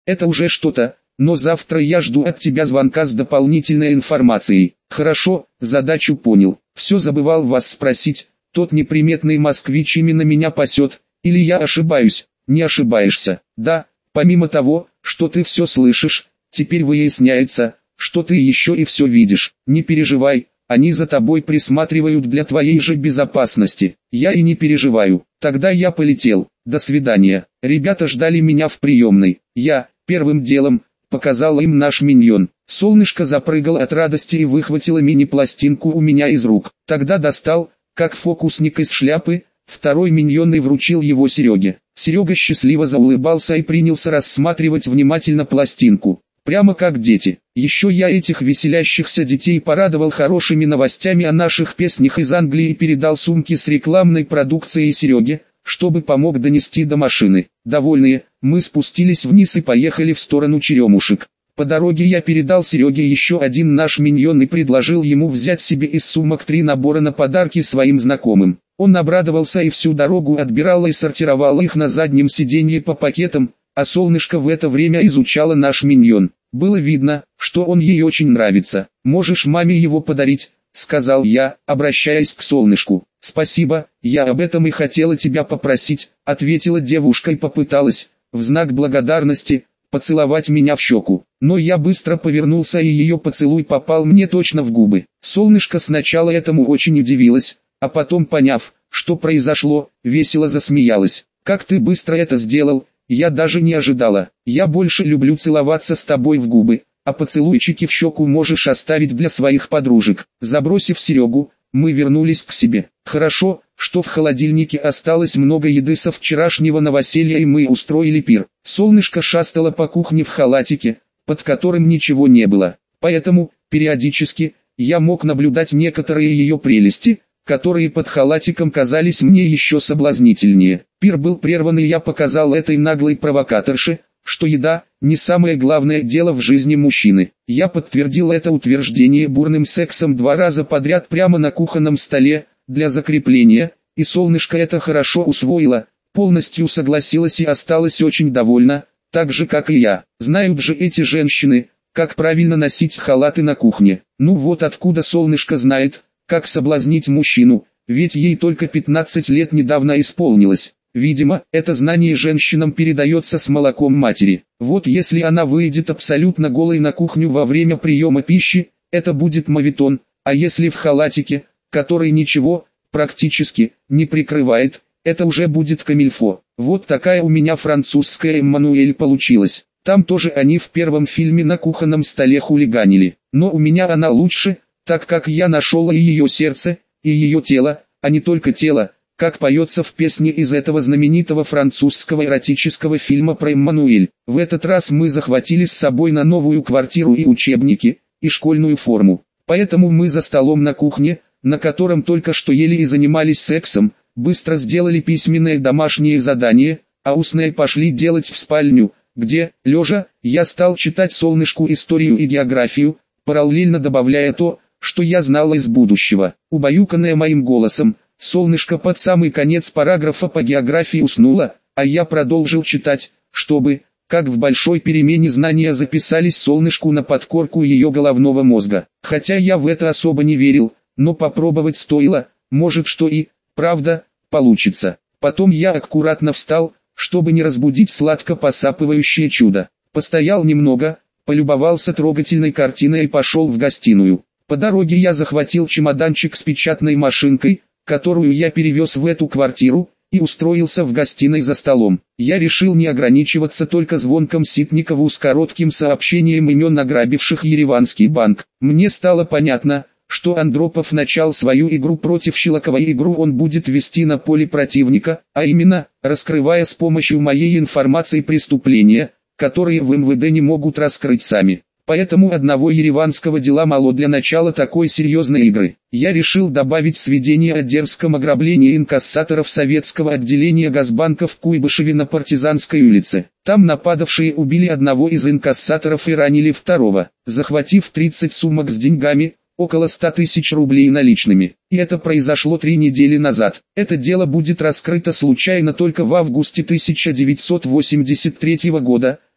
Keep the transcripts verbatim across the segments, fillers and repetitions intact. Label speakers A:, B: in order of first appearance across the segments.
A: Это уже что-то, но завтра я жду от тебя звонка с дополнительной информацией. Хорошо, задачу понял. Все забывал вас спросить, тот неприметный москвич именно меня пасет, или я ошибаюсь? Не ошибаешься. Да, помимо того, что ты все слышишь, теперь выясняется, что ты еще и все видишь. Не переживай, они за тобой присматривают для твоей же безопасности. Я и не переживаю. Тогда я полетел. До свидания. Ребята ждали меня в приемной. Я, первым делом, показал им наш миньон. Солнышко запрыгало от радости и выхватило мини-пластинку у меня из рук. Тогда достал, как фокусник из шляпы, второй миньон и вручил его Сереге. Серега счастливо заулыбался и принялся рассматривать внимательно пластинку. Прямо как дети. Еще я этих веселящихся детей порадовал хорошими новостями о наших песнях из Англии и передал сумки с рекламной продукцией Сереге, чтобы помог донести до машины. Довольные, мы спустились вниз и поехали в сторону Черемушек. По дороге я передал Сереге еще один наш миньон и предложил ему взять себе из сумок три набора на подарки своим знакомым. Он обрадовался и всю дорогу отбирал и сортировал их на заднем сиденье по пакетам, а Солнышко в это время изучало наш миньон. Было видно, что он ей очень нравится. «Можешь маме его подарить», — сказал я, обращаясь к Солнышку. «Спасибо, я об этом и хотела тебя попросить», — ответила девушка и попыталась, в знак благодарности, поцеловать меня в щеку. Но я быстро повернулся и ее поцелуй попал мне точно в губы. Солнышко сначала этому очень удивилось, а потом, поняв, что произошло, весело засмеялась. «Как ты быстро это сделал, я даже не ожидала. Я больше люблю целоваться с тобой в губы, а поцелуйчики в щеку можешь оставить для своих подружек». Забросив Серегу, мы вернулись к себе. Хорошо, что в холодильнике осталось много еды со вчерашнего новоселья и мы устроили пир. Солнышко шастало по кухне в халатике, под которым ничего не было. Поэтому, периодически, я мог наблюдать некоторые ее прелести, которые под халатиком казались мне еще соблазнительнее. Пир был прерван и я показал этой наглой провокаторше, что еда – не самое главное дело в жизни мужчины. Я подтвердил это утверждение бурным сексом два раза подряд прямо на кухонном столе, для закрепления, и Солнышко это хорошо усвоило, полностью согласилась и осталась очень довольна, так же как и я. Знают же эти женщины, как правильно носить халаты на кухне. Ну вот откуда Солнышко знает, как соблазнить мужчину, ведь ей только пятнадцать лет недавно исполнилось. Видимо, это знание женщинам передается с молоком матери. Вот если она выйдет абсолютно голой на кухню во время приема пищи, это будет моветон, а если в халатике, который ничего, практически, не прикрывает, это уже будет камильфо. Вот такая у меня французская Эммануэль получилась. Там тоже они в первом фильме на кухонном столе хулиганили. Но у меня она лучше, так как я нашел и ее сердце, и ее тело, а не только тело, как поется в песне из этого знаменитого французского эротического фильма про Эммануэль. В этот раз мы захватили с собой на новую квартиру и учебники, и школьную форму. Поэтому мы за столом на кухне, на котором только что ели и занимались сексом, быстро сделали письменное домашнее задание, а устное пошли делать в спальню, где, лежа, я стал читать Солнышку историю и географию, параллельно добавляя то, что я знал из будущего. Убаюканная моим голосом, Солнышко под самый конец параграфа по географии уснуло, а я продолжил читать, чтобы, как в большой перемене знания записались Солнышку на подкорку ее головного мозга. Хотя я в это особо не верил, но попробовать стоило, может что и, правда, получится. Потом я аккуратно встал, чтобы не разбудить сладко посапывающее чудо. Постоял немного, полюбовался трогательной картиной и пошел в гостиную. По дороге я захватил чемоданчик с печатной машинкой, которую я перевез в эту квартиру, и устроился в гостиной за столом. Я решил не ограничиваться только звонком Ситникову с коротким сообщением имен ограбивших Ереванский банк. Мне стало понятно, что Андропов начал свою игру против Щелокова, и игру он будет вести на поле противника, а именно, раскрывая с помощью моей информации преступления, которые в эм вэ дэ не могут раскрыть сами. Поэтому одного ереванского дела мало для начала такой серьезной игры. Я решил добавить сведения о дерзком ограблении инкассаторов советского отделения Газбанка в Куйбышеве на Партизанской улице. Там нападавшие убили одного из инкассаторов и ранили второго, захватив тридцать сумок с деньгами, около ста тысяч рублей наличными. И это произошло три недели назад. Это дело будет раскрыто случайно только в августе тысяча девятьсот восемьдесят третьего года,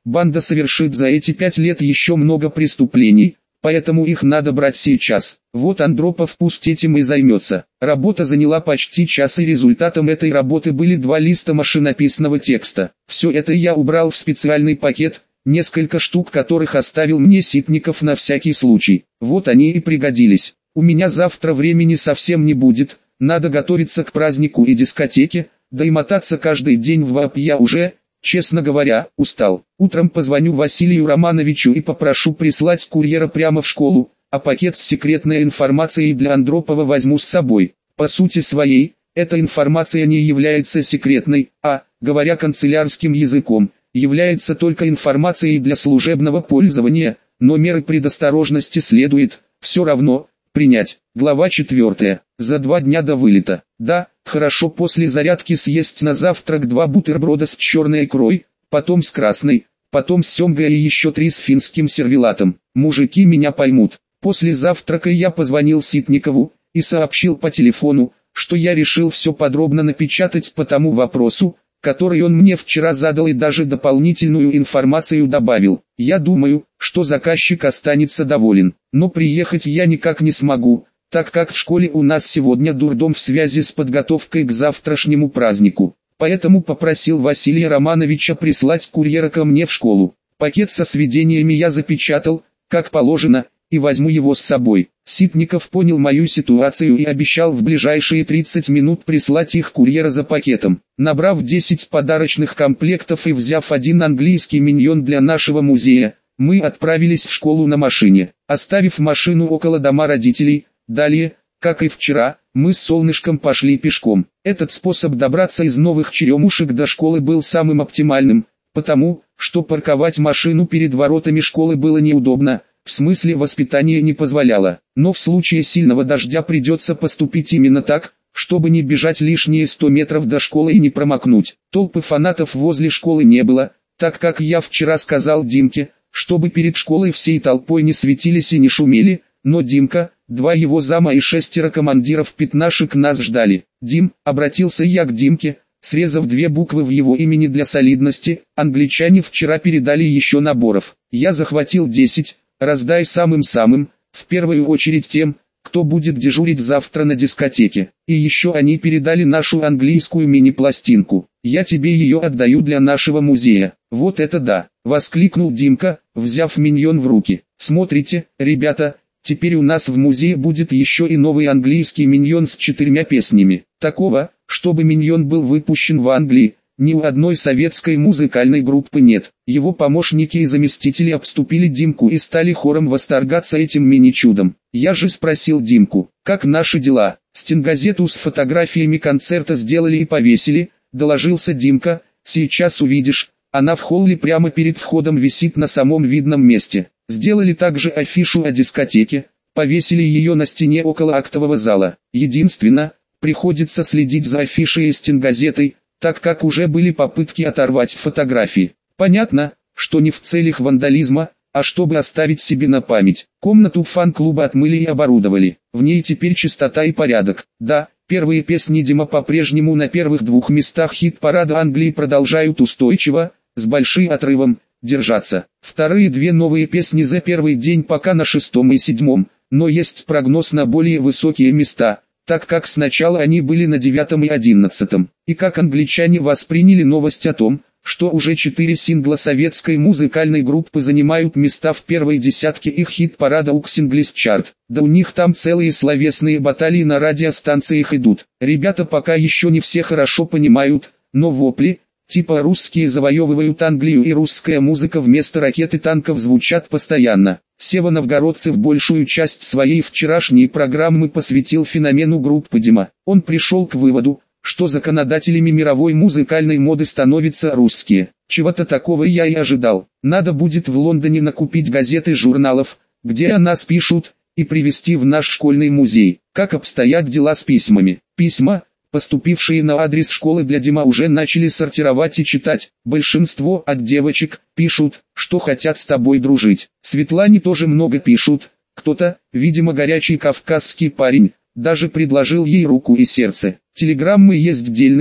A: Банда совершит за эти пять лет еще много преступлений, поэтому их надо брать сейчас. Вот Андропов пусть этим и займется. Работа заняла почти час, и результатом этой работы были два листа машинописного текста. Все это я убрал в специальный пакет, несколько штук которых оставил мне Ситников на всякий случай. Вот они и пригодились. У меня завтра времени совсем не будет, надо готовиться к празднику и дискотеке, да и мотаться каждый день в ВАП я уже, честно говоря, устал. Утром позвоню Василию Романовичу и попрошу прислать курьера прямо в школу, а пакет с секретной информацией для Андропова возьму с собой. По сути своей, эта информация не является секретной, а, говоря канцелярским языком, является только информацией для служебного пользования, но меры предосторожности следует, все равно, принять. Глава четвертая. За два дня до вылета. Да, хорошо после зарядки съесть на завтрак два бутерброда с черной икрой, потом с красной, потом с семгой и еще три с финским сервелатом. Мужики меня поймут. После завтрака я позвонил Ситникову и сообщил по телефону, что я решил все подробно напечатать по тому вопросу, который он мне вчера задал, и даже дополнительную информацию добавил. Я думаю, что заказчик останется доволен, но приехать я никак не смогу, так как в школе у нас сегодня дурдом в связи с подготовкой к завтрашнему празднику. Поэтому попросил Василия Романовича прислать курьера ко мне в школу. Пакет со сведениями я запечатал, как положено, и возьму его с собой. Ситников понял мою ситуацию и обещал в ближайшие тридцать минут прислать их курьера за пакетом. Набрав десять подарочных комплектов и взяв один английский миньон для нашего музея, мы отправились в школу на машине, оставив машину около дома родителей. Далее, как и вчера, мы с Солнышком пошли пешком. Этот способ добраться из Новых Черемушек до школы был самым оптимальным, потому, что парковать машину перед воротами школы было неудобно, в смысле воспитания не позволяло. Но в случае сильного дождя придется поступить именно так, чтобы не бежать лишние сто метров до школы и не промокнуть. Толпы фанатов возле школы не было, так как я вчера сказал Димке, чтобы перед школой всей толпой не светились и не шумели, но Димка, два его зама и шестеро командиров пятнашек нас ждали. «Дим», обратился я к Димке, срезав две буквы в его имени для солидности, англичане вчера передали еще наборов. Я захватил десять, раздай самым-самым, в первую очередь тем, кто будет дежурить завтра на дискотеке. И еще они передали нашу английскую мини-пластинку. Я тебе ее отдаю для нашего музея. Вот это да, воскликнул Димка, взяв миньон в руки. Смотрите, ребята, теперь у нас в музее будет еще и новый английский миньон с четырьмя песнями. Такого, чтобы миньон был выпущен в Англии, ни у одной советской музыкальной группы нет. Его помощники и заместители обступили Димку и стали хором восторгаться этим мини-чудом. Я же спросил Димку, как наши дела? Стенгазету с фотографиями концерта сделали и повесили, доложился Димка, сейчас увидишь, она в холле прямо перед входом висит на самом видном месте. Сделали также афишу о дискотеке, повесили ее на стене около актового зала. Единственно, приходится следить за афишей и стенгазетой, так как уже были попытки оторвать фотографии. Понятно, что не в целях вандализма, а чтобы оставить себе на память. Комнату фан-клуба отмыли и оборудовали. В ней теперь чистота и порядок. Да, первые песни Дима по-прежнему на первых двух местах хит-парада Англии продолжают устойчиво, с большим отрывом, держаться. Вторые две новые песни за первый день пока на шестом и седьмом, но есть прогноз на более высокие места, так как сначала они были на девятом и одиннадцатом. И как англичане восприняли новость о том, что уже четыре сингла советской музыкальной группы занимают места в первой десятке их хит-парада укс English Chart. Да у них там целые словесные баталии на радиостанциях идут. Ребята пока еще не все хорошо понимают, но вопли, типа русские завоевывают Англию и русская музыка вместо ракет и танков звучат постоянно. Сева Новгородцев большую часть своей вчерашней программы посвятил феномену группы Дима. Он пришел к выводу, что законодателями мировой музыкальной моды становятся русские. Чего-то такого я и ожидал. Надо будет в Лондоне накупить газет и журналов, где о нас пишут, и привезти в наш школьный музей. Как обстоят дела с письмами? Письма, поступившие на адрес школы для Дима, уже начали сортировать и читать. Большинство от девочек пишут, что хотят с тобой дружить. Светлане тоже много пишут. Кто-то, видимо горячий кавказский парень, даже предложил ей руку и сердце. Телеграммы есть дельные,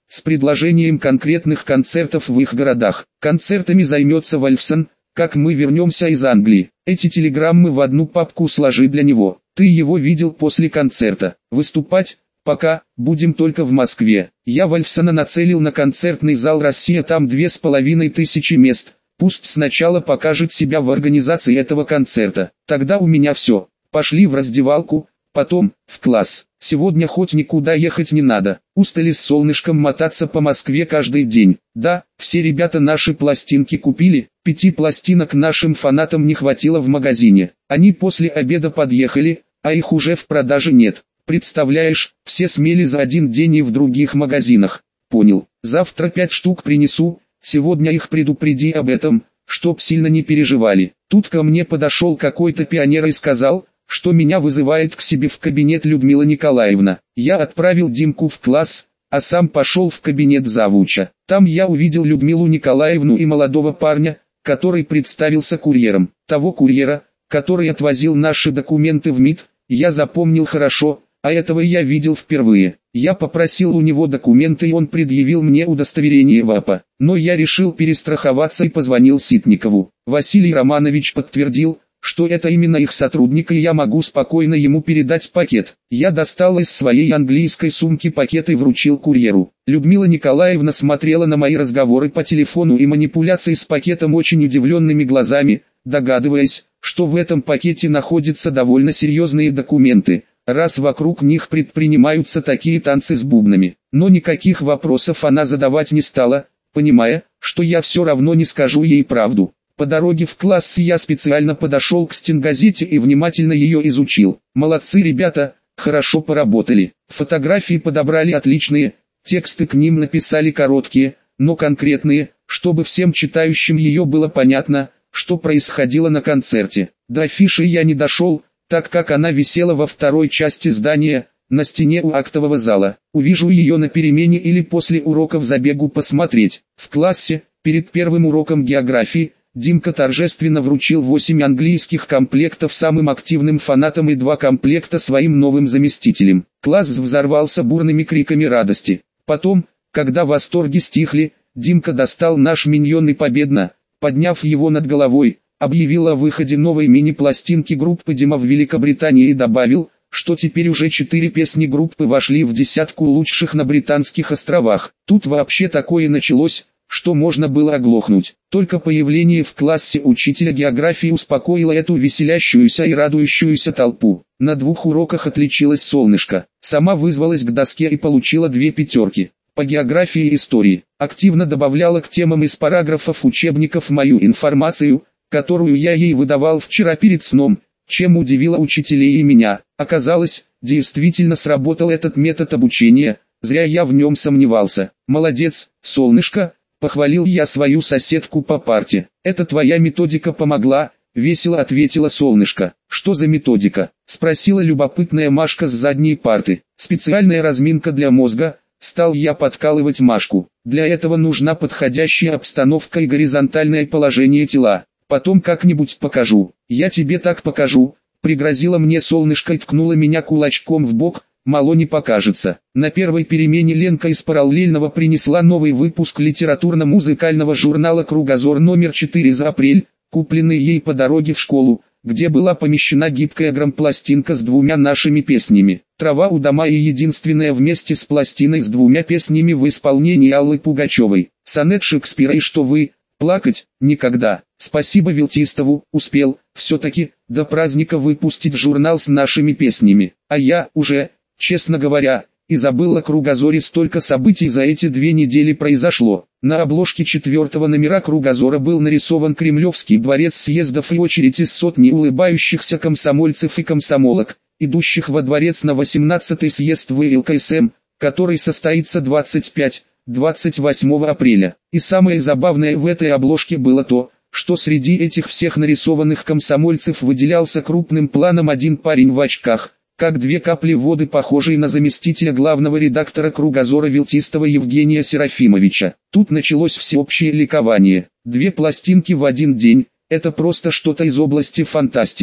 A: с предложением конкретных концертов в их городах. Концертами займется Вольфсон, как мы вернемся из Англии. Эти телеграммы в одну папку сложи для него. Ты его видел после концерта. Выступать пока будем только в Москве. Я Вольфсона нацелил на концертный зал «Россия», там две с половиной тысячи мест. Пусть сначала покажет себя в организации этого концерта. Тогда у меня все. Пошли в раздевалку, потом в класс. Сегодня хоть никуда ехать не надо. Устали с солнышком мотаться по Москве каждый день. Да, все ребята наши пластинки купили. Пяти пластинок нашим фанатам не хватило в магазине. Они после обеда подъехали, а их уже в продаже нет. Представляешь, все смели за один день и в других магазинах. Понял. Завтра пять штук принесу. Сегодня их предупреди об этом, чтоб сильно не переживали. Тут ко мне подошел какой-то пионер и сказал, что меня вызывает к себе в кабинет Людмила Николаевна. Я отправил Димку в класс, а сам пошел в кабинет завуча. Там я увидел Людмилу Николаевну и молодого парня, который представился курьером. Того курьера, который отвозил наши документы в МИД, я запомнил хорошо, а этого я видел впервые. Я попросил у него документы, и он предъявил мне удостоверение ВАПа. Но я решил перестраховаться и позвонил Ситникову. Василий Романович подтвердил, что это именно их сотрудник, и я могу спокойно ему передать пакет. Я достал из своей английской сумки пакет и вручил курьеру. Людмила Николаевна смотрела на мои разговоры по телефону и манипуляции с пакетом очень удивленными глазами, догадываясь, что в этом пакете находятся довольно серьезные документы, раз вокруг них предпринимаются такие танцы с бубнами. Но никаких вопросов она задавать не стала, понимая, что я все равно не скажу ей правду. По дороге в класс я специально подошел к стенгазете и внимательно ее изучил. Молодцы ребята, хорошо поработали. Фотографии подобрали отличные, тексты к ним написали короткие, но конкретные, чтобы всем читающим ее было понятно, что происходило на концерте. До афиши я не дошел, так как она висела во второй части здания, на стене у актового зала. Увижу ее на перемене или после уроков забегу посмотреть. В классе, перед первым уроком географии, Димка торжественно вручил восемь английских комплектов самым активным фанатам и два комплекта своим новым заместителям. Класс взорвался бурными криками радости. Потом, когда восторги стихли, Димка достал наш миньон и победно, подняв его над головой, объявил о выходе новой мини-пластинки группы Дима в Великобритании и добавил, что теперь уже четыре песни группы вошли в десятку лучших на Британских островах. Тут вообще такое началось, что можно было оглохнуть. Только появление в классе учителя географии успокоило эту веселящуюся и радующуюся толпу. На двух уроках отличилась Солнышко. Сама вызвалась к доске и получила две пятерки. По географии и истории. Активно добавляла к темам из параграфов учебников мою информацию, которую я ей выдавал вчера перед сном, чем удивила учителей и меня. Оказалось, действительно сработал этот метод обучения, зря я в нем сомневался. Молодец, Солнышко. Похвалил я свою соседку по парте. «Это твоя методика помогла?» — весело ответила Солнышко. «Что за методика?» — спросила любопытная Машка с задней парты. «Специальная разминка для мозга», — стал я подкалывать Машку. «Для этого нужна подходящая обстановка и горизонтальное положение тела. Потом как-нибудь покажу». «Я тебе так покажу», — пригрозила мне Солнышко и ткнула меня кулачком в бок. Мало не покажется. На первой перемене Ленка из параллельного принесла новый выпуск литературно-музыкального журнала «Кругозор» номер четыре за апрель, купленный ей по дороге в школу, где была помещена гибкая грампластинка с двумя нашими песнями. «Трава у дома» и единственная вместе с пластиной с двумя песнями в исполнении Аллы Пугачевой. Сонет Шекспира «И что вы?» Плакать никогда. Спасибо Вилтистову, успел, все-таки, до праздника выпустить журнал с нашими песнями. А я уже... Честно говоря, и забыл о Кругозоре, столько событий за эти две недели произошло. На обложке четвертого номера Кругозора был нарисован Кремлевский дворец съездов и очередь из сотни улыбающихся комсомольцев и комсомолок, идущих во дворец на восемнадцатый съезд вэ эл ка эс эм, который состоится двадцать пятого — двадцать восьмого апреля. И самое забавное в этой обложке было то, что среди этих всех нарисованных комсомольцев выделялся крупным планом один парень в очках, как две капли воды, похожий на заместителя главного редактора Кругозора Вилтистова Евгения Серафимовича. Тут началось всеобщее ликование. Две пластинки в один день – это просто что-то из области фантастики.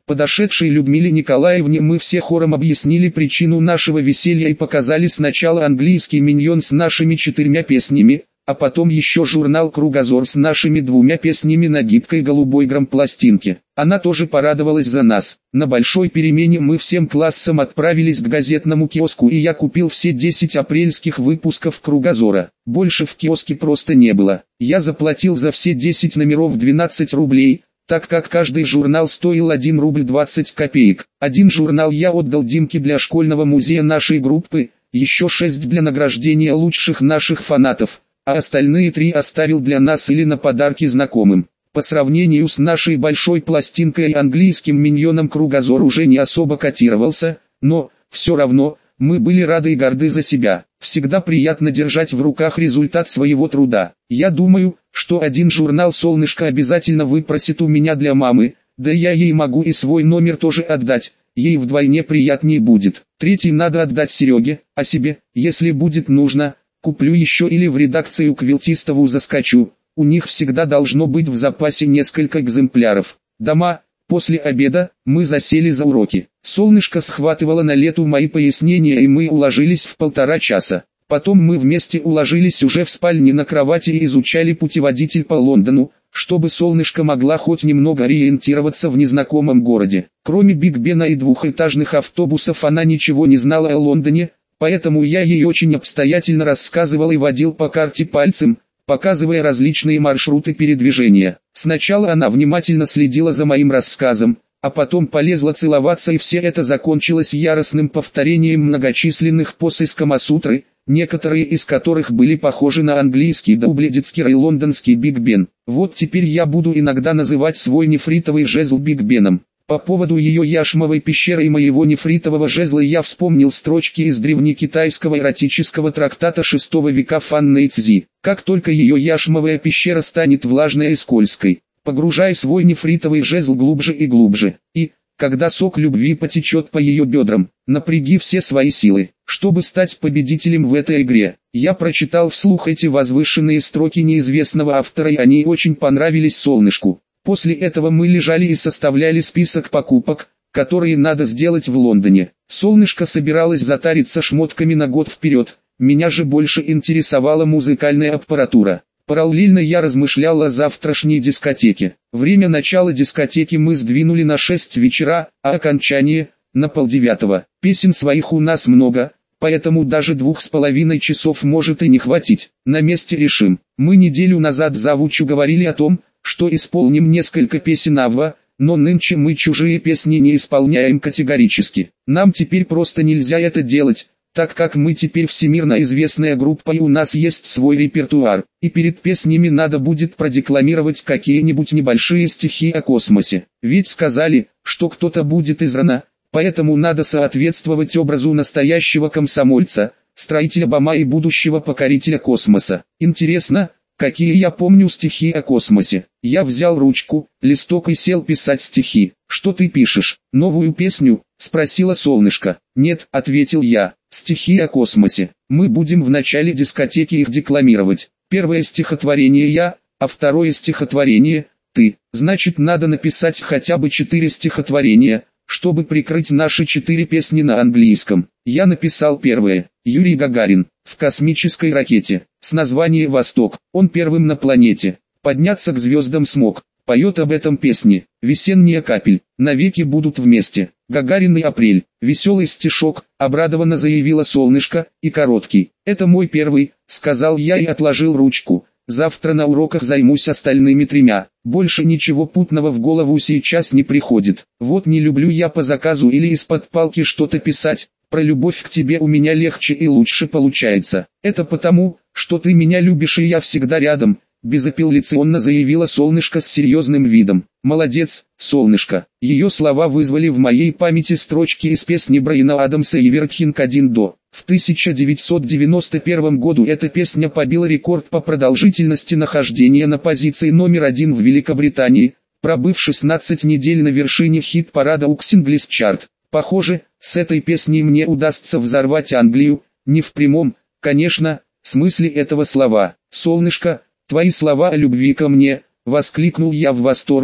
A: Подошедшей Людмиле Николаевне мы все хором объяснили причину нашего веселья и показали сначала английский миньон с нашими четырьмя песнями, а потом еще журнал «Кругозор» с нашими двумя песнями на гибкой голубой грампластинке. Она тоже порадовалась за нас. На большой перемене мы всем классом отправились к газетному киоску, и я купил все десять апрельских выпусков «Кругозора». Больше в киоске просто не было. Я заплатил за все десять номеров двенадцать рублей, так как каждый журнал стоил один рубль двадцать копеек. Один журнал я отдал Димке для школьного музея нашей группы, еще шесть для награждения лучших наших фанатов, а остальные три оставил для нас или на подарки знакомым. По сравнению с нашей большой пластинкой и английским миньоном «Кругозор» уже не особо котировался, но, все равно, мы были рады и горды за себя. Всегда приятно держать в руках результат своего труда. Я думаю, что один журнал «Солнышко» обязательно выпросит у меня для мамы, да я ей могу и свой номер тоже отдать, ей вдвойне приятнее будет. Третий надо отдать Сереге, а себе, если будет нужно, куплю еще или в редакцию Квилтистову заскочу. У них всегда должно быть в запасе несколько экземпляров. Дома. После обеда мы засели за уроки. Солнышко схватывало на лету мои пояснения, и мы уложились в полтора часа. Потом мы вместе уложились уже в спальне на кровати и изучали путеводитель по Лондону, чтобы Солнышко могла хоть немного ориентироваться в незнакомом городе. Кроме Биг Бена и двухэтажных автобусов она ничего не знала о Лондоне, поэтому я ей очень обстоятельно рассказывал и водил по карте пальцем, показывая различные маршруты передвижения. Сначала она внимательно следила за моим рассказом, а потом полезла целоваться, и все это закончилось яростным повторением многочисленных поз из Камасутры, некоторые из которых были похожи на английский Дубледицкий и лондонский Биг Бен. Вот теперь я буду иногда называть свой нефритовый жезл Биг Беном. По поводу ее яшмовой пещеры и моего нефритового жезла я вспомнил строчки из древнекитайского эротического трактата шестого века Фан Нэйцзи. Как только ее яшмовая пещера станет влажной и скользкой, погружай свой нефритовый жезл глубже и глубже, и, когда сок любви потечет по ее бедрам, напряги все свои силы, чтобы стать победителем в этой игре. Я прочитал вслух эти возвышенные строки неизвестного автора, и они очень понравились Солнышку. После этого мы лежали и составляли список покупок, которые надо сделать в Лондоне. Солнышко собиралось затариться шмотками на год вперед, меня же больше интересовала музыкальная аппаратура. Параллельно я размышлял о завтрашней дискотеке. Время начала дискотеки мы сдвинули на шесть вечера, а окончание – на полдевятого. Песен своих у нас много, поэтому даже двух с половиной часов может и не хватить. На месте решим. Мы неделю назад завучу говорили о том, что исполним несколько песен Авва, но нынче мы чужие песни не исполняем категорически. Нам теперь просто нельзя это делать, так как мы теперь всемирно известная группа и у нас есть свой репертуар, и перед песнями надо будет продекламировать какие-нибудь небольшие стихи о космосе. Ведь сказали, что кто-то будет израна, поэтому надо соответствовать образу настоящего комсомольца, строителя БАМа и будущего покорителя космоса. Интересно, какие я помню стихи о космосе. Я взял ручку, листок и сел писать стихи. «Что ты пишешь? Новую песню?» – спросила Солнышко. «Нет», – ответил я, – «стихи о космосе. Мы будем в начале дискотеки их декламировать. Первое стихотворение я, а второе стихотворение – ты. Значит, надо написать хотя бы четыре стихотворения, чтобы прикрыть наши четыре песни на английском». Я написал первое. Юрий Гагарин, в космической ракете, с названием «Восток». Он первым на планете. Подняться к звездам смог. Поет об этом песни. Весенняя капель. Навеки будут вместе. Гагарин и апрель. Веселый стишок, обрадованно заявила Солнышко, и короткий. Это мой первый, сказал я и отложил ручку. Завтра на уроках займусь остальными тремя. Больше ничего путного в голову сейчас не приходит. Вот не люблю я по заказу или из-под палки что-то писать. Про любовь к тебе у меня легче и лучше получается. Это потому, что ты меня любишь и я всегда рядом, безапелляционно заявила Солнышко с серьезным видом. Молодец, Солнышко. Ее слова вызвали в моей памяти строчки из песни Брайана Адамса «Эвертхинг один до». В тысяча девятьсот девяносто первом году эта песня побила рекорд по продолжительности нахождения на позиции номер один в Великобритании, пробыв шестнадцать недель на вершине хит-парада ю кей English Chart. Похоже, с этой песней мне удастся взорвать Англию, не в прямом, конечно, смысле этого слова. «Солнышко, твои слова о любви ко мне», — воскликнул я в восторге,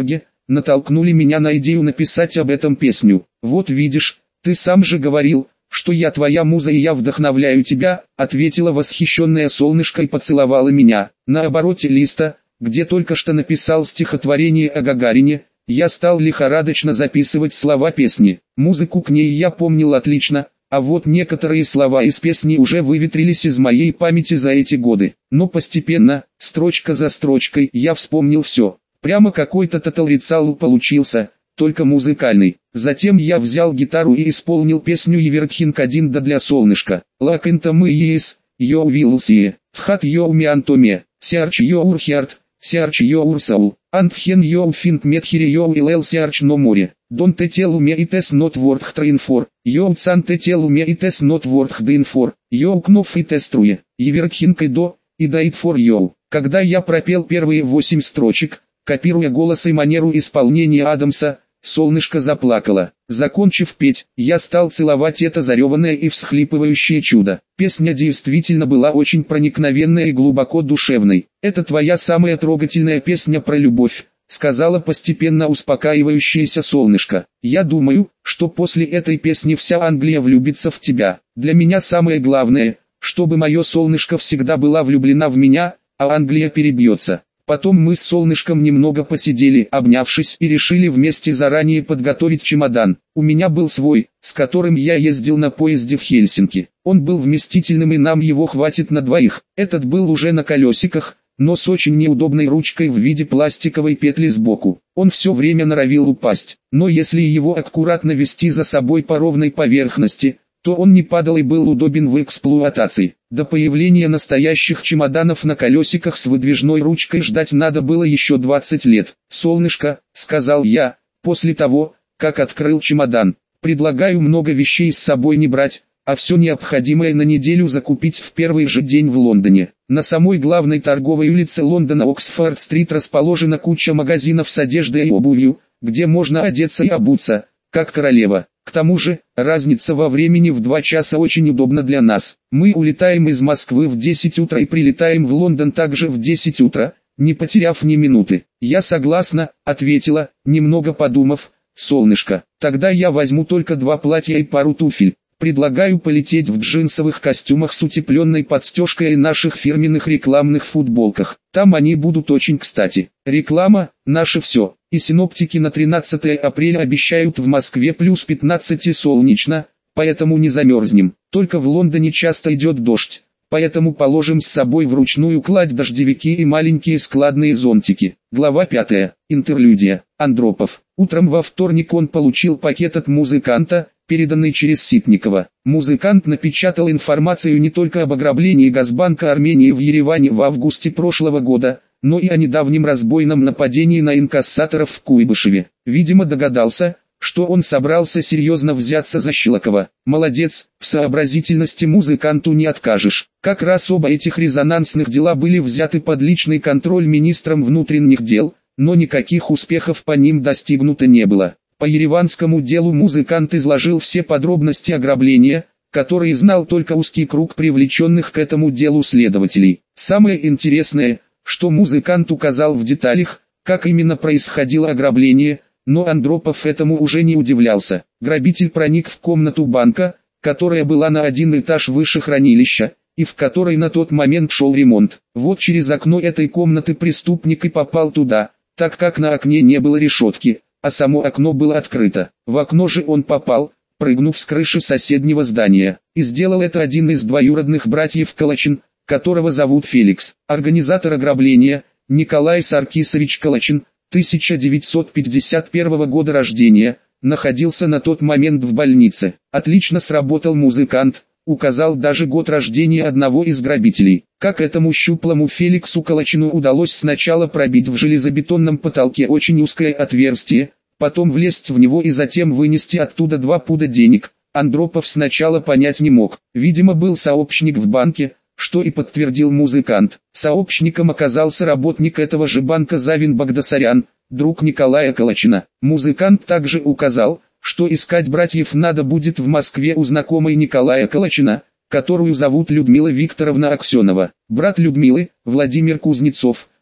A: натолкнули меня на идею написать об этом песню. Вот видишь, ты сам же говорил, что я твоя муза и я вдохновляю тебя, ответила восхищенное солнышко и поцеловала меня. На обороте листа, где только что написал стихотворение о Гагарине, я стал лихорадочно записывать слова песни. Музыку к ней я помнил отлично, а вот некоторые слова из песни уже выветрились из моей памяти за эти годы. Но постепенно, строчка за строчкой, я вспомнил все. Прямо какой-то Total Recall получился, только музыкальный. Затем я взял гитару и исполнил песню Everything один да для солнышка. Лакента мы ес, йоу вилсие, вхат йоу миантоме, сиарч йоу урхиарт, сиарч йоу урсаул, антхен йоу финт метхири йоу илэл сиарч но море. Дон те телу ме и тес нот ворх трейнфор, йоу цан те телу ме и тес нот ворх дейнфор, йоу кноф и теструе, Everything и до, и дайт фор йоу. Когда я пропел первые восемь строчек, копируя голос и манеру исполнения Адамса, солнышко заплакало. Закончив петь, я стал целовать это зареванное и всхлипывающее чудо. Песня действительно была очень проникновенной и глубоко душевной. «Это твоя самая трогательная песня про любовь», — сказала постепенно успокаивающееся солнышко. «Я думаю, что после этой песни вся Англия влюбится в тебя. Для меня самое главное, чтобы мое солнышко всегда была влюблена в меня, а Англия перебьется». Потом мы с солнышком немного посидели, обнявшись, и решили вместе заранее подготовить чемодан. У меня был свой, с которым я ездил на поезде в Хельсинки. Он был вместительным и нам его хватит на двоих. Этот был уже на колесиках, но с очень неудобной ручкой в виде пластиковой петли сбоку. Он все время норовил упасть, но если его аккуратно вести за собой по ровной поверхности, то он не падал и был удобен в эксплуатации. До появления настоящих чемоданов на колесиках с выдвижной ручкой ждать надо было еще двадцать лет. «Солнышко», — сказал я, после того, как открыл чемодан, — «предлагаю много вещей с собой не брать, а все необходимое на неделю закупить в первый же день в Лондоне. На самой главной торговой улице Лондона Оксфорд-стрит расположена куча магазинов с одеждой и обувью, где можно одеться и обуться, как королева. К тому же, разница во времени в два часа очень удобна для нас. Мы улетаем из Москвы в десять утра и прилетаем в Лондон также в десять утра, не потеряв ни минуты». «Я согласна», — ответила, немного подумав, солнышко. «Тогда я возьму только два платья и пару туфель. Предлагаю полететь в джинсовых костюмах с утепленной подстежкой и наших фирменных рекламных футболках. Там они будут очень кстати. Реклама – наше все. И синоптики на тринадцатое апреля обещают в Москве плюс пятнадцать и солнечно, поэтому не замерзнем. Только в Лондоне часто идет дождь, поэтому положим с собой вручную кладь дождевики и маленькие складные зонтики». Глава пятая. Интерлюдия. Андропов. Утром во вторник он получил пакет от музыканта, переданный через Ситникова. Музыкант напечатал информацию не только об ограблении Газбанка Армении в Ереване в августе прошлого года, но и о недавнем разбойном нападении на инкассаторов в Куйбышеве. Видимо, догадался, что он собрался серьезно взяться за Щелокова. Молодец, в сообразительности музыканту не откажешь. Как раз оба этих резонансных дела были взяты под личный контроль министром внутренних дел, но никаких успехов по ним достигнуто не было. По ереванскому делу музыкант изложил все подробности ограбления, которые знал только узкий круг привлеченных к этому делу следователей. Самое интересное, что музыкант указал в деталях, как именно происходило ограбление, но Андропов этому уже не удивлялся. Грабитель проник в комнату банка, которая была на один этаж выше хранилища, и в которой на тот момент шел ремонт. Вот через окно этой комнаты преступник и попал туда, так как на окне не было решетки, а само окно было открыто. В окно же он попал, прыгнув с крыши соседнего здания. И сделал это один из двоюродных братьев Калачин, которого зовут Феликс. Организатор ограбления, Николай Саркисович Калачин, тысяча девятьсот пятьдесят первого года рождения, находился на тот момент в больнице. Отлично сработал музыкант, указал даже год рождения одного из грабителей. Как этому щуплому Феликсу Калачину удалось сначала пробить в железобетонном потолке очень узкое отверстие, потом влезть в него и затем вынести оттуда два пуда денег, Андропов сначала понять не мог. Видимо, был сообщник в банке, что и подтвердил музыкант. Сообщником оказался работник этого же банка Завин Багдасарян, друг Николая Калачина. Музыкант также указал, что искать братьев надо будет в Москве у знакомой Николая Калачина, которую зовут Людмила Викторовна Аксенова. Брат Людмилы, Владимир Кузнецов,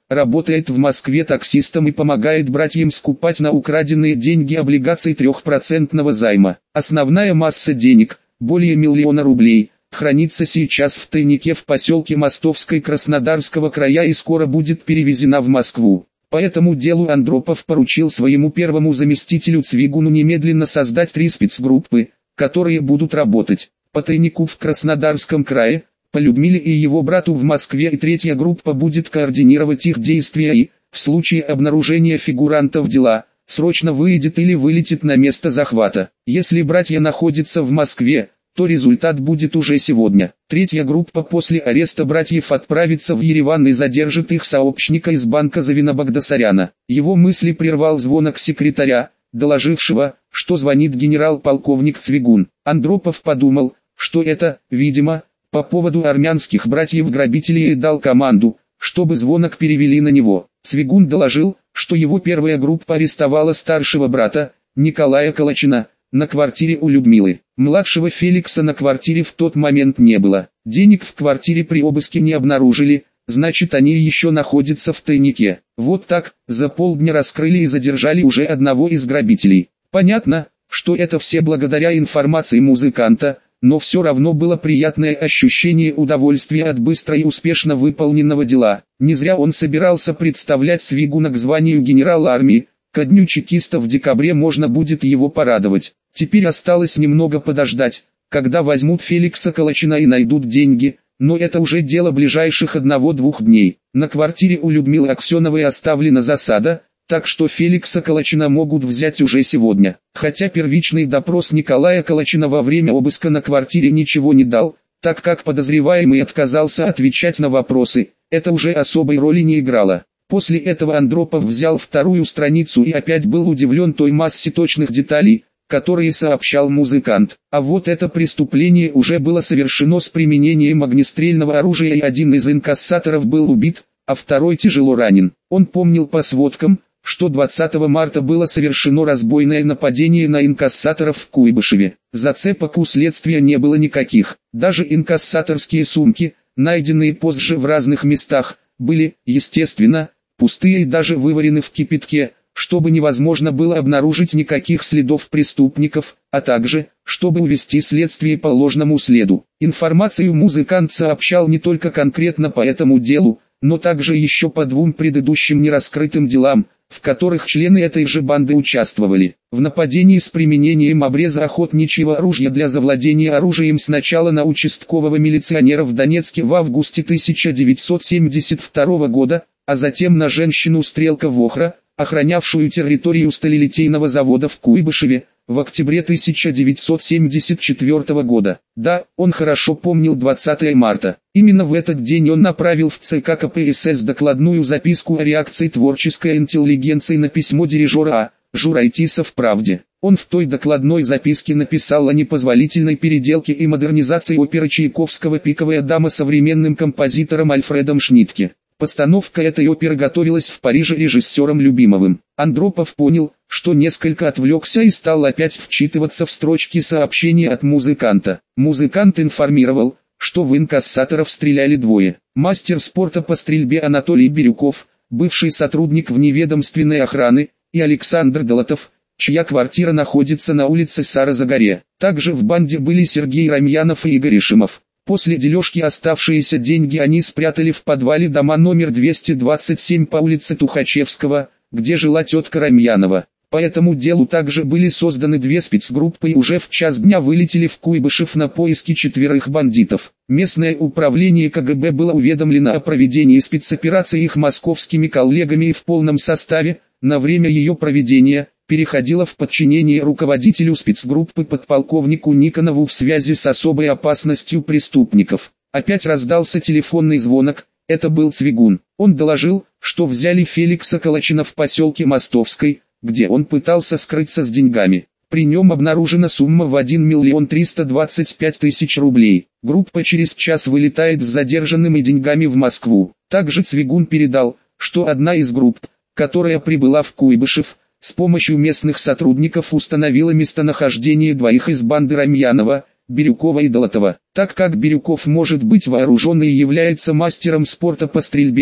A: работает в Москве таксистом и помогает братьям скупать на украденные деньги облигации трехпроцентного займа. Основная масса денег, более миллиона рублей, хранится сейчас в тайнике в поселке Мостовской Краснодарского края и скоро будет перевезена в Москву. По этому делу Андропов поручил своему первому заместителю Цвигуну немедленно создать три спецгруппы, которые будут работать по тайнику в Краснодарском крае, по Людмиле и его брату в Москве, и третья группа будет координировать их действия и, в случае обнаружения фигурантов дела, срочно выйдет или вылетит на место захвата. Если братья находятся в Москве, то результат будет уже сегодня. Третья группа после ареста братьев отправится в Ереван и задержит их сообщника из банка Завина Багдасаряна. Его мысли прервал звонок секретаря, доложившего, что звонит генерал-полковник Цвигун. Андропов подумал, что это, видимо, по поводу армянских братьев-грабителей, и дал команду, чтобы звонок перевели на него. Цвигун доложил, что его первая группа арестовала старшего брата, Николая Калачина, на квартире у Людмилы. Младшего Феликса на квартире в тот момент не было. Денег в квартире при обыске не обнаружили, значит они еще находятся в тайнике. Вот так, за полдня раскрыли и задержали уже одного из грабителей. Понятно, что это все благодаря информации музыканта, но все равно было приятное ощущение удовольствия от быстро и успешно выполненного дела. Не зря он собирался представлять Цвигуна к званию генерала армии. Ко дню чекиста в декабре можно будет его порадовать. Теперь осталось немного подождать, когда возьмут Феликса Калачина и найдут деньги, но это уже дело ближайших одного-двух дней. На квартире у Людмилы Аксеновой оставлена засада, так что Феликса Калачина могут взять уже сегодня. Хотя первичный допрос Николая Калачина во время обыска на квартире ничего не дал, так как подозреваемый отказался отвечать на вопросы, это уже особой роли не играло. После этого Андропов взял вторую страницу и опять был удивлен той массе точных деталей, которые сообщал музыкант. А вот это преступление уже было совершено с применением огнестрельного оружия, и один из инкассаторов был убит, а второй тяжело ранен. Он помнил по сводкам, что двадцатого марта было совершено разбойное нападение на инкассаторов в Куйбышеве. Зацепок у следствия не было никаких. Даже инкассаторские сумки, найденные позже в разных местах, были, естественно, пустые и даже выварены в кипятке, чтобы невозможно было обнаружить никаких следов преступников, а также, чтобы увести следствие по ложному следу. Информацию музыкант сообщал не только конкретно по этому делу, но также еще по двум предыдущим нераскрытым делам, в которых члены этой же банды участвовали. В нападении с применением обреза охотничьего ружья для завладения оружием сначала на участкового милиционера в Донецке в августе тысяча девятьсот семьдесят второго года, а затем на женщину Стрелка Вохра, охранявшую территорию сталелитейного завода в Куйбышеве, в октябре тысяча девятьсот семьдесят четвёртого года. Да, он хорошо помнил двадцатое марта. Именно в этот день он направил в ЦК КПСС докладную записку о реакции творческой интеллигенции на письмо дирижера А. Журайтиса в «Правде». Он в той докладной записке написал о непозволительной переделке и модернизации оперы Чайковского «Пиковая дама» современным композитором Альфредом Шнитке. Постановка этой оперы готовилась в Париже режиссером Любимовым. Андропов понял, что несколько отвлекся и стал опять вчитываться в строчки сообщения от музыканта. Музыкант информировал, что в инкассаторов стреляли двое. Мастер спорта по стрельбе Анатолий Бирюков, бывший сотрудник вневедомственной охраны, и Александр Долотов, чья квартира находится на улице Сара-Загоре. Также в банде были Сергей Рамьянов и Игорь Ишимов. После дележки оставшиеся деньги они спрятали в подвале дома номер двести двадцать семь по улице Тухачевского, где жила тетка Рамьянова. По этому делу также были созданы две спецгруппы и уже в час дня вылетели в Куйбышев на поиски четверых бандитов. Местное управление КГБ было уведомлено о проведении спецоперации их московскими коллегами и в полном составе, на время ее проведения, переходило в подчинение руководителю спецгруппы подполковнику Никонову в связи с особой опасностью преступников. Опять раздался телефонный звонок, это был Цвигун. Он доложил, что взяли Феликса Калачина в поселке Мостовской, где он пытался скрыться с деньгами. При нем обнаружена сумма в один миллион триста двадцать пять тысяч рублей. Группа через час вылетает с задержанным и деньгами в Москву. Также Цвигун передал, что одна из групп, которая прибыла в Куйбышев, с помощью местных сотрудников установила местонахождение двоих из банды Рамьянова, Бирюкова и Долотова. Так как Бирюков может быть вооружен и является мастером спорта по стрельбе,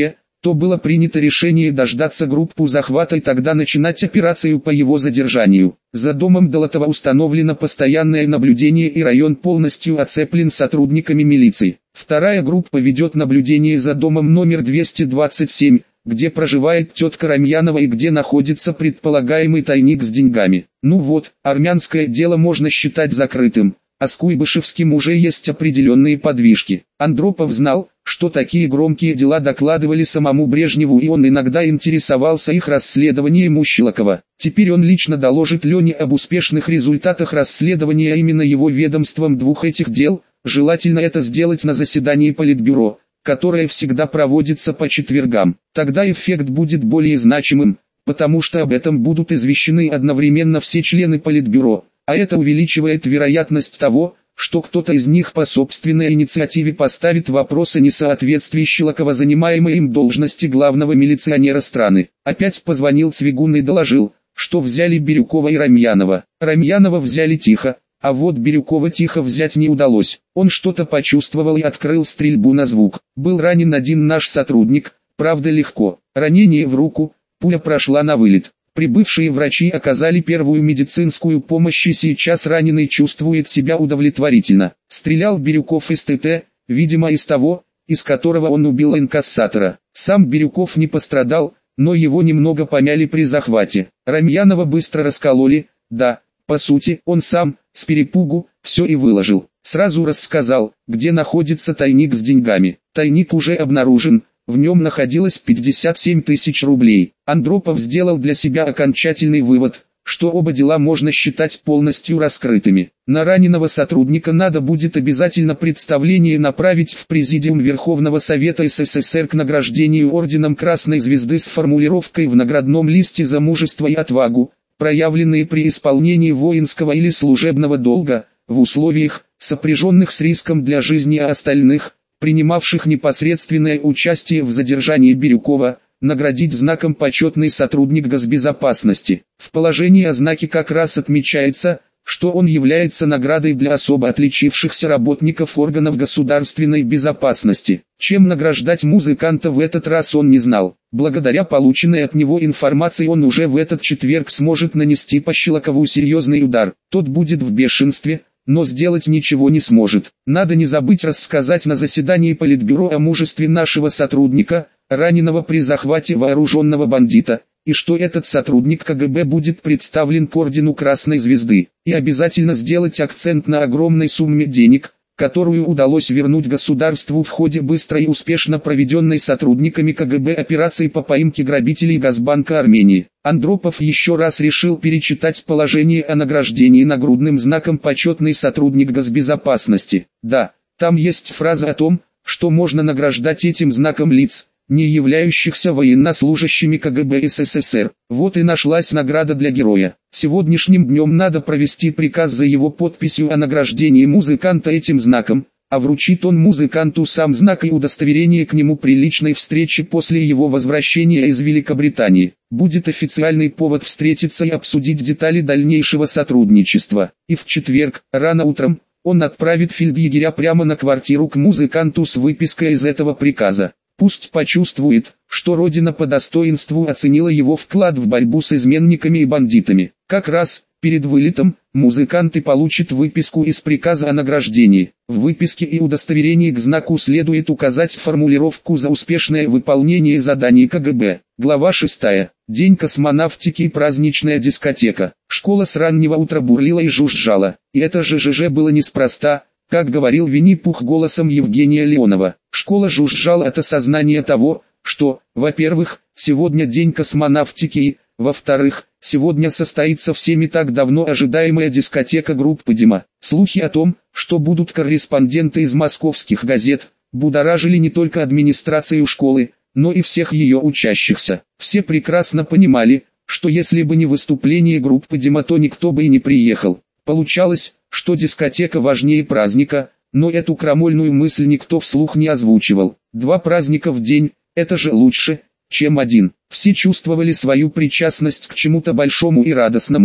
A: то было принято решение дождаться группу захвата и тогда начинать операцию по его задержанию. За домом Долотова установлено постоянное наблюдение и район полностью оцеплен сотрудниками милиции. Вторая группа ведет наблюдение за домом номер двести двадцать семь, где проживает тетка Рамьянова и где находится предполагаемый тайник с деньгами. Ну вот, армянское дело можно считать закрытым, а с Куйбышевским уже есть определенные подвижки. Андропов знал, что такие громкие дела докладывали самому Брежневу, и он иногда интересовался их расследованием у Щелокова. Теперь он лично доложит Лене об успешных результатах расследования именно его ведомством двух этих дел, желательно это сделать на заседании Политбюро, которое всегда проводится по четвергам. Тогда эффект будет более значимым, потому что об этом будут извещены одновременно все члены Политбюро, а это увеличивает вероятность того, что кто-то из них по собственной инициативе поставит вопрос о несоответствии Щелокова занимаемой им должности главного милиционера страны. Опять позвонил Цвигун и доложил, что взяли Бирюкова и Рамьянова. Рамьянова взяли тихо, а вот Бирюкова тихо взять не удалось. Он что-то почувствовал и открыл стрельбу на звук. Был ранен один наш сотрудник, правда легко. Ранение в руку, пуля прошла на вылет. Прибывшие врачи оказали первую медицинскую помощь, и сейчас раненый чувствует себя удовлетворительно. Стрелял Бирюков из ТТ, видимо из того, из которого он убил инкассатора. Сам Бирюков не пострадал, но его немного помяли при захвате. Рамьянова быстро раскололи, да, по сути, он сам, с перепугу, все и выложил. Сразу рассказал, где находится тайник с деньгами. Тайник уже обнаружен. В нем находилось пятьдесят семь тысяч рублей. Андропов сделал для себя окончательный вывод, что оба дела можно считать полностью раскрытыми. На раненого сотрудника надо будет обязательно представление направить в Президиум Верховного Совета СССР к награждению орденом Красной Звезды с формулировкой в наградном листе за мужество и отвагу, проявленные при исполнении воинского или служебного долга, в условиях, сопряженных с риском для жизни остальных, принимавших непосредственное участие в задержании Бирюкова, наградить знаком почетный сотрудник госбезопасности. В положении о знаке как раз отмечается, что он является наградой для особо отличившихся работников органов государственной безопасности. Чем награждать музыканта в этот раз он не знал. Благодаря полученной от него информации он уже в этот четверг сможет нанести по Щелокову серьезный удар. Тот будет в бешенстве, но сделать ничего не сможет. Надо не забыть рассказать на заседании Политбюро о мужестве нашего сотрудника, раненого при захвате вооруженного бандита, и что этот сотрудник КГБ будет представлен к ордену Красной Звезды, и обязательно сделать акцент на огромной сумме денег, которую удалось вернуть государству в ходе быстрой и успешно проведенной сотрудниками КГБ операции по поимке грабителей Газбанка Армении. Андропов еще раз решил перечитать положение о награждении нагрудным знаком почетный сотрудник госбезопасности. Да, там есть фраза о том, что можно награждать этим знаком лиц, не являющихся военнослужащими КГБ СССР. Вот и нашлась награда для героя. Сегодняшним днем надо провести приказ за его подписью о награждении музыканта этим знаком, а вручит он музыканту сам знак и удостоверение к нему при личной встрече после его возвращения из Великобритании. Будет официальный повод встретиться и обсудить детали дальнейшего сотрудничества. И в четверг, рано утром, он отправит фельдъегеря прямо на квартиру к музыканту с выпиской из этого приказа. Пусть почувствует, что Родина по достоинству оценила его вклад в борьбу с изменниками и бандитами. Как раз, перед вылетом, музыкант и получит выписку из приказа о награждении. В выписке и удостоверении к знаку следует указать формулировку за успешное выполнение заданий КГБ. Глава шестая. День космонавтики и праздничная дискотека. Школа с раннего утра бурлила и жужжала. И это ЖЖЖ было неспроста, как говорил Винни-Пух голосом Евгения Леонова. Школа жужжала от осознания того, что, во-первых, сегодня день космонавтики и, во-вторых, сегодня состоится всеми так давно ожидаемая дискотека группы Дима. Слухи о том, что будут корреспонденты из московских газет, будоражили не только администрацию школы, но и всех ее учащихся. Все прекрасно понимали, что если бы не выступление группы Дима, то никто бы и не приехал. Получалось, что дискотека важнее праздника, но эту крамольную мысль никто вслух не озвучивал. Два праздника в день – это же лучше, чем один. Все чувствовали свою причастность к чему-то большому и радостному,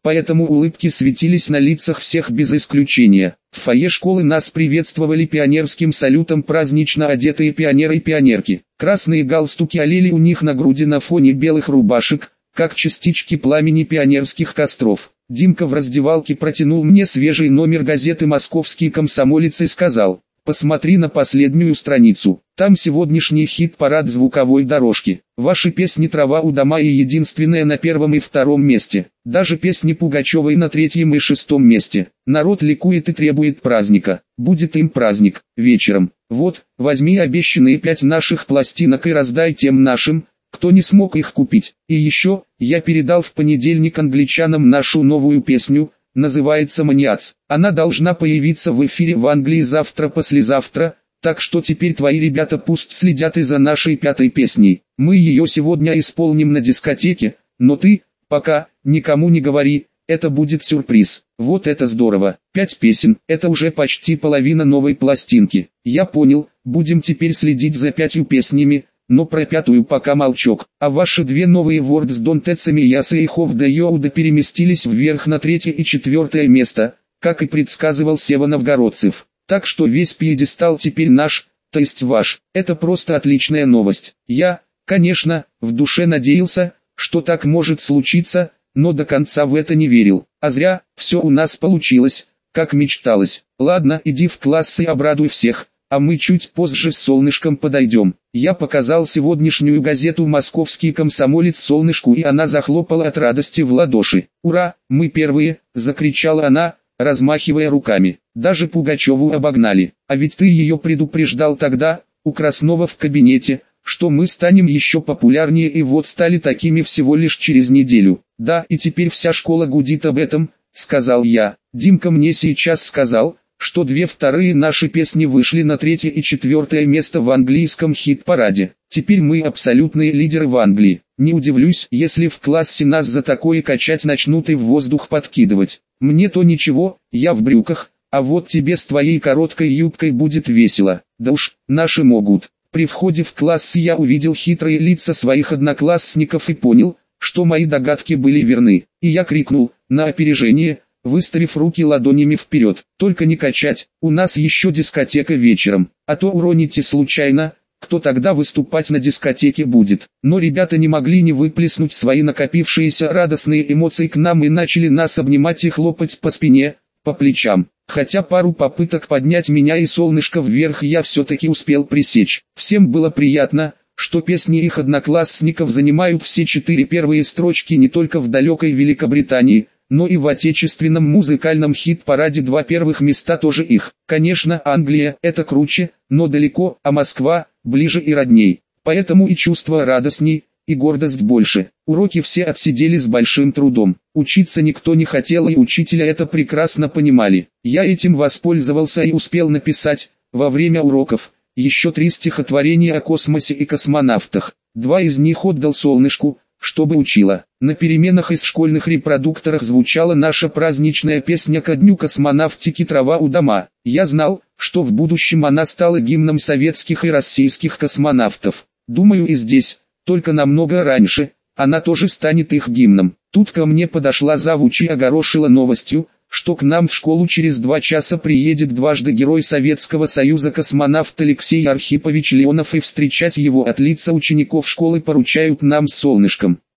A: поэтому улыбки светились на лицах всех без исключения. В фойе школы нас приветствовали пионерским салютом празднично одетые пионеры и пионерки. Красные галстуки олели у них на груди на фоне белых рубашек, как частички пламени пионерских костров. Димка в раздевалке протянул мне свежий номер газеты «Московский комсомолец» и сказал: «Посмотри на последнюю страницу, там сегодняшний хит-парад звуковой дорожки. Ваши песни «Трава у дома» и «Единственная» на первом и втором месте. Даже песни Пугачевой на третьем и шестом месте. Народ ликует и требует праздника. Будет им праздник, вечером. Вот, возьми обещанные пять наших пластинок и раздай тем нашим, кто не смог их купить. И еще, я передал в понедельник англичанам нашу новую песню, называется «Маниац». Она должна появиться в эфире в Англии завтра-послезавтра, так что теперь твои ребята пусть следят и за нашей пятой песней. Мы ее сегодня исполним на дискотеке, но ты, пока, никому не говори, это будет сюрприз». Вот это здорово, пять песен, это уже почти половина новой пластинки. Я понял, будем теперь следить за пятью песнями, но про пятую пока молчок. А ваши две новые Words Don't Tets Miyasa и Hof de Yoda переместились вверх на третье и четвертое место, как и предсказывал Сева Новгородцев. Так что весь пьедестал теперь наш, то есть ваш. Это просто отличная новость. Я, конечно, в душе надеялся, что так может случиться, но до конца в это не верил. А зря, все у нас получилось, как мечталось. Ладно, иди в класс и обрадуй всех, а мы чуть позже с Солнышком подойдем. Я показал сегодняшнюю газету «Московский комсомолец» Солнышку, и она захлопала от радости в ладоши. «Ура, мы первые!» — закричала она, размахивая руками. Даже Пугачеву обогнали. А ведь ты ее предупреждал тогда, у Краснова в кабинете, что мы станем еще популярнее, и вот стали такими всего лишь через неделю. Да, и теперь вся школа гудит об этом, сказал я. Димка мне сейчас сказал, что две вторые наши песни вышли на третье и четвертое место в английском хит-параде. Теперь мы абсолютные лидеры в Англии. Не удивлюсь, если в классе нас за такое качать начнут и в воздух подкидывать. Мне-то ничего, я в брюках, а вот тебе с твоей короткой юбкой будет весело. Да уж, наши могут. При входе в класс я увидел хитрые лица своих одноклассников и понял, что мои догадки были верны. И я крикнул, на опережение, выставив руки ладонями вперед: «Только не качать, у нас еще дискотека вечером, а то уроните случайно, кто тогда выступать на дискотеке будет». Но ребята не могли не выплеснуть свои накопившиеся радостные эмоции к нам и начали нас обнимать и хлопать по спине, по плечам. Хотя пару попыток поднять меня и Солнышко вверх я все-таки успел пресечь. Всем было приятно, что песни их одноклассников занимают все четыре первые строчки не только в далекой Великобритании, но и в отечественном музыкальном хит-параде два первых места тоже их. Конечно, Англия – это круче, но далеко, а Москва – ближе и родней. Поэтому и чувство радостней, и гордость больше. Уроки все отсидели с большим трудом. Учиться никто не хотел, и учителя это прекрасно понимали. Я этим воспользовался и успел написать, во время уроков, еще три стихотворения о космосе и космонавтах. Два из них отдал Солнышку, чтобы учила. На переменах из школьных репродукторах звучала наша праздничная песня ко дню космонавтики «Трава у дома». Я знал, что в будущем она стала гимном советских и российских космонавтов. Думаю, и здесь, только намного раньше, она тоже станет их гимном. Тут ко мне подошла завуч и огорошила новостью, что к нам в школу через два часа приедет дважды Герой Советского Союза космонавт Алексей Архипович Леонов, и встречать его от лица учеников школы поручают нам с Солнышком.